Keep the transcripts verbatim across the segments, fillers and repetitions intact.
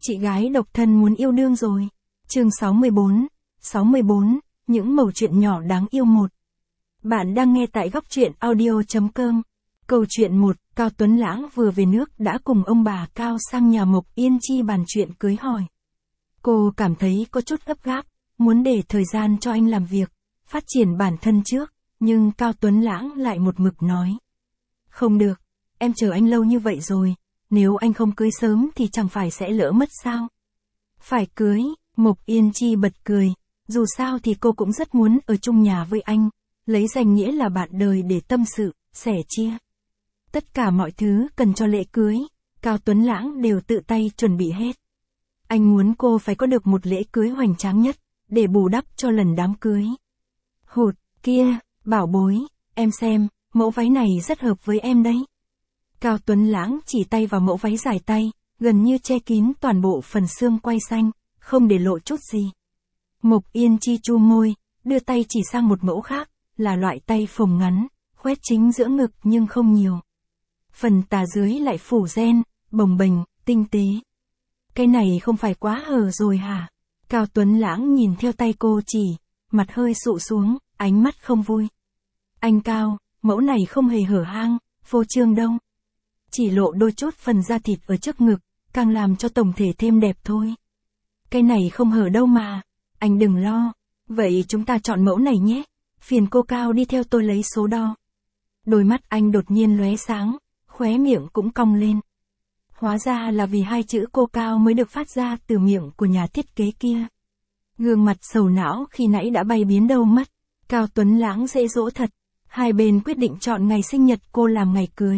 Chị gái độc thân muốn yêu đương rồi. Chương sáu mươi bốn, sáu mươi bốn, những mẩu chuyện nhỏ đáng yêu một. Bạn đang nghe tại góc truyện audio chấm com. Câu chuyện một, Cao Tuấn Lãng vừa về nước đã cùng ông bà Cao sang nhà Mộc Yên Chi bàn chuyện cưới hỏi. Cô cảm thấy có chút gấp gáp, muốn để thời gian cho anh làm việc, phát triển bản thân trước, nhưng Cao Tuấn Lãng lại một mực nói. Không được, em chờ anh lâu như vậy rồi, nếu anh không cưới sớm thì chẳng phải sẽ lỡ mất sao? Phải cưới, Mộc Yên Chi bật cười, dù sao thì cô cũng rất muốn ở chung nhà với anh, lấy danh nghĩa là bạn đời để tâm sự, sẻ chia. Tất cả mọi thứ cần cho lễ cưới, Cao Tuấn Lãng đều tự tay chuẩn bị hết. Anh muốn cô phải có được một lễ cưới hoành tráng nhất, để bù đắp cho lần đám cưới. Hụt, kia, bảo bối, em xem, mẫu váy này rất hợp với em đấy. Cao Tuấn Lãng chỉ tay vào mẫu váy dài tay, gần như che kín toàn bộ phần xương quai xanh, không để lộ chút gì. Mộc Yên Chi chu môi, đưa tay chỉ sang một mẫu khác, là loại tay phồng ngắn, khoét chính giữa ngực nhưng không nhiều. Phần tà dưới lại phủ ren, bồng bềnh, tinh tế. Cái này không phải quá hở rồi hả? Cao Tuấn Lãng nhìn theo tay cô chỉ, mặt hơi sụ xuống, ánh mắt không vui. Anh Cao, mẫu này không hề hở hang, phô trương đâu. Chỉ lộ đôi chút phần da thịt ở trước ngực, càng làm cho tổng thể thêm đẹp thôi. Cái này không hở đâu mà, anh đừng lo. Vậy chúng ta chọn mẫu này nhé, phiền cô Cao đi theo tôi lấy số đo. Đôi mắt anh đột nhiên lóe sáng, khóe miệng cũng cong lên. Hóa ra là vì hai chữ cô Cao mới được phát ra từ miệng của nhà thiết kế kia. Gương mặt sầu não khi nãy đã bay biến đâu mất. Cao Tuấn Lãng dễ dỗ thật. Hai bên quyết định chọn ngày sinh nhật cô làm ngày cưới.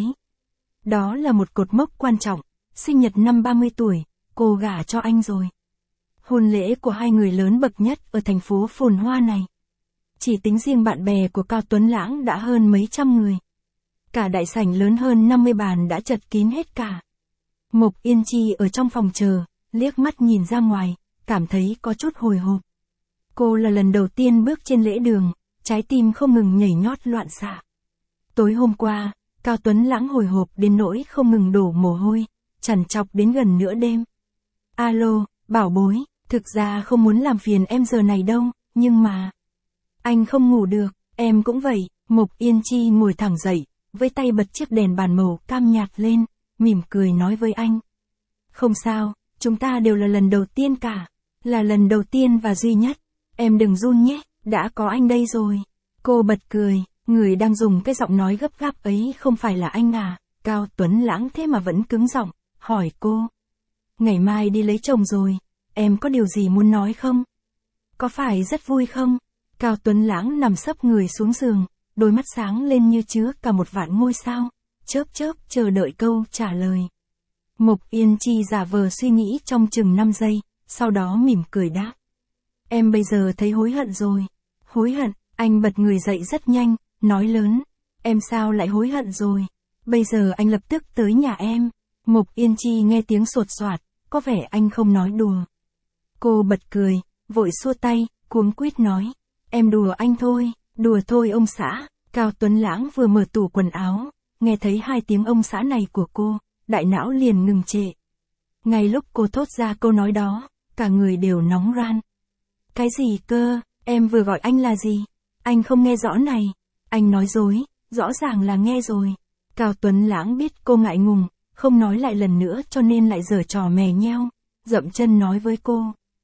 Đó là một cột mốc quan trọng. Sinh nhật năm ba mươi tuổi, cô gả cho anh rồi. Hôn lễ của hai người lớn bậc nhất ở thành phố phồn hoa này. Chỉ tính riêng bạn bè của Cao Tuấn Lãng đã hơn mấy trăm người. Cả đại sảnh lớn hơn năm mươi bàn đã chật kín hết cả. Mộc Yên Chi ở trong phòng chờ, liếc mắt nhìn ra ngoài, cảm thấy có chút hồi hộp. Cô là lần đầu tiên bước trên lễ đường, trái tim không ngừng nhảy nhót loạn xạ. Tối hôm qua, Cao Tuấn Lãng hồi hộp đến nỗi không ngừng đổ mồ hôi, trằn trọc đến gần nửa đêm. Alo, bảo bối, thực ra không muốn làm phiền em giờ này đâu, nhưng mà... Anh không ngủ được, em cũng vậy. Mộc Yên Chi ngồi thẳng dậy, với tay bật chiếc đèn bàn màu cam nhạt lên, mỉm cười nói với anh. Không sao, chúng ta đều là lần đầu tiên cả, là lần đầu tiên và duy nhất. Em đừng run nhé, đã có anh đây rồi. Cô bật cười, người đang dùng cái giọng nói gấp gáp ấy không phải là anh à? Cao Tuấn Lãng thế mà vẫn cứng giọng, hỏi cô. Ngày mai đi lấy chồng rồi, em có điều gì muốn nói không? Có phải rất vui không? Cao Tuấn Lãng nằm sấp người xuống giường, đôi mắt sáng lên như chứa cả một vạn ngôi sao, chớp chớp chờ đợi câu trả lời. Mộc Yên Chi giả vờ suy nghĩ trong chừng năm giây, sau đó mỉm cười đáp. Em bây giờ thấy hối hận rồi. Hối hận? Anh bật người dậy rất nhanh, nói lớn. Em sao lại hối hận rồi? Bây giờ anh lập tức tới nhà em. Mộc Yên Chi nghe tiếng sột soạt, có vẻ anh không nói đùa. Cô bật cười, vội xua tay, cuống quýt nói. Em đùa anh thôi, đùa thôi ông xã. Cao Tuấn Lãng vừa mở tủ quần áo, nghe thấy hai tiếng ông xã này của cô, đại não liền ngừng trệ. Ngay lúc cô thốt ra câu nói đó, cả người đều nóng ran. Cái gì cơ, em vừa gọi anh là gì? Anh không nghe rõ này. Anh nói dối, rõ ràng là nghe rồi. Cao Tuấn Lãng biết cô ngại ngùng, không nói lại lần nữa cho nên lại giở trò mè nheo, dậm chân nói với cô.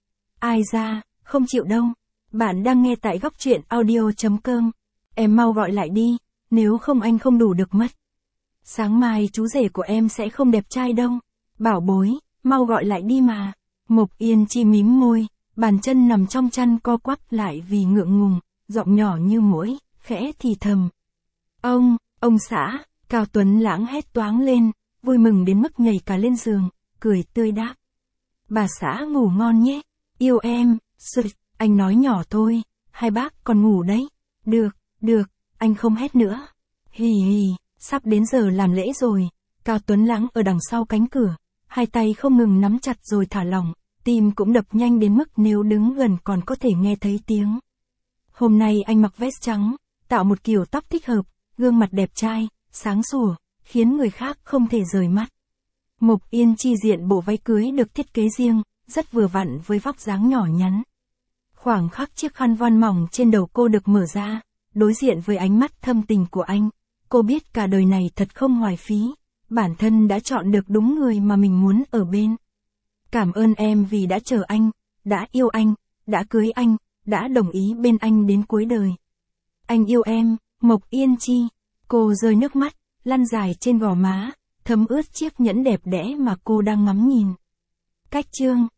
Ai ra, không chịu đâu. Bạn đang nghe tại góc truyện audio chấm com. Em mau gọi lại đi, nếu không anh không đủ được mất. Sáng mai chú rể của em sẽ không đẹp trai đâu. Bảo bối, mau gọi lại đi mà. Mộc Yên Chi mím môi, bàn chân nằm trong chăn co quắp lại vì ngượng ngùng, giọng nhỏ như muỗi, khẽ thì thầm. Ông, ông xã, Cao Tuấn Lãng hét toáng lên, vui mừng đến mức nhảy cả lên giường, cười tươi đáp. Bà xã ngủ ngon nhé, yêu em, sực, anh nói nhỏ thôi, hai bác còn ngủ đấy. Được, được, anh không hét nữa. Hì hì, sắp đến giờ làm lễ rồi. Cao Tuấn Lãng ở đằng sau cánh cửa, hai tay không ngừng nắm chặt rồi thả lỏng, tim cũng đập nhanh đến mức nếu đứng gần còn có thể nghe thấy tiếng. Hôm nay anh mặc vest trắng, tạo một kiểu tóc thích hợp, gương mặt đẹp trai, sáng sủa, khiến người khác không thể rời mắt. Mộc Yên Chi diện bộ váy cưới được thiết kế riêng, rất vừa vặn với vóc dáng nhỏ nhắn. Khoảng khắc chiếc khăn voan mỏng trên đầu cô được mở ra, đối diện với ánh mắt thâm tình của anh, cô biết cả đời này thật không hoài phí, bản thân đã chọn được đúng người mà mình muốn ở bên. Cảm ơn em vì đã chờ anh, đã yêu anh, đã cưới anh, đã đồng ý bên anh đến cuối đời. Anh yêu em, Mộc Yên Chi. Cô rơi nước mắt, lăn dài trên gò má, thấm ướt chiếc nhẫn đẹp đẽ mà cô đang ngắm nhìn. Cách chương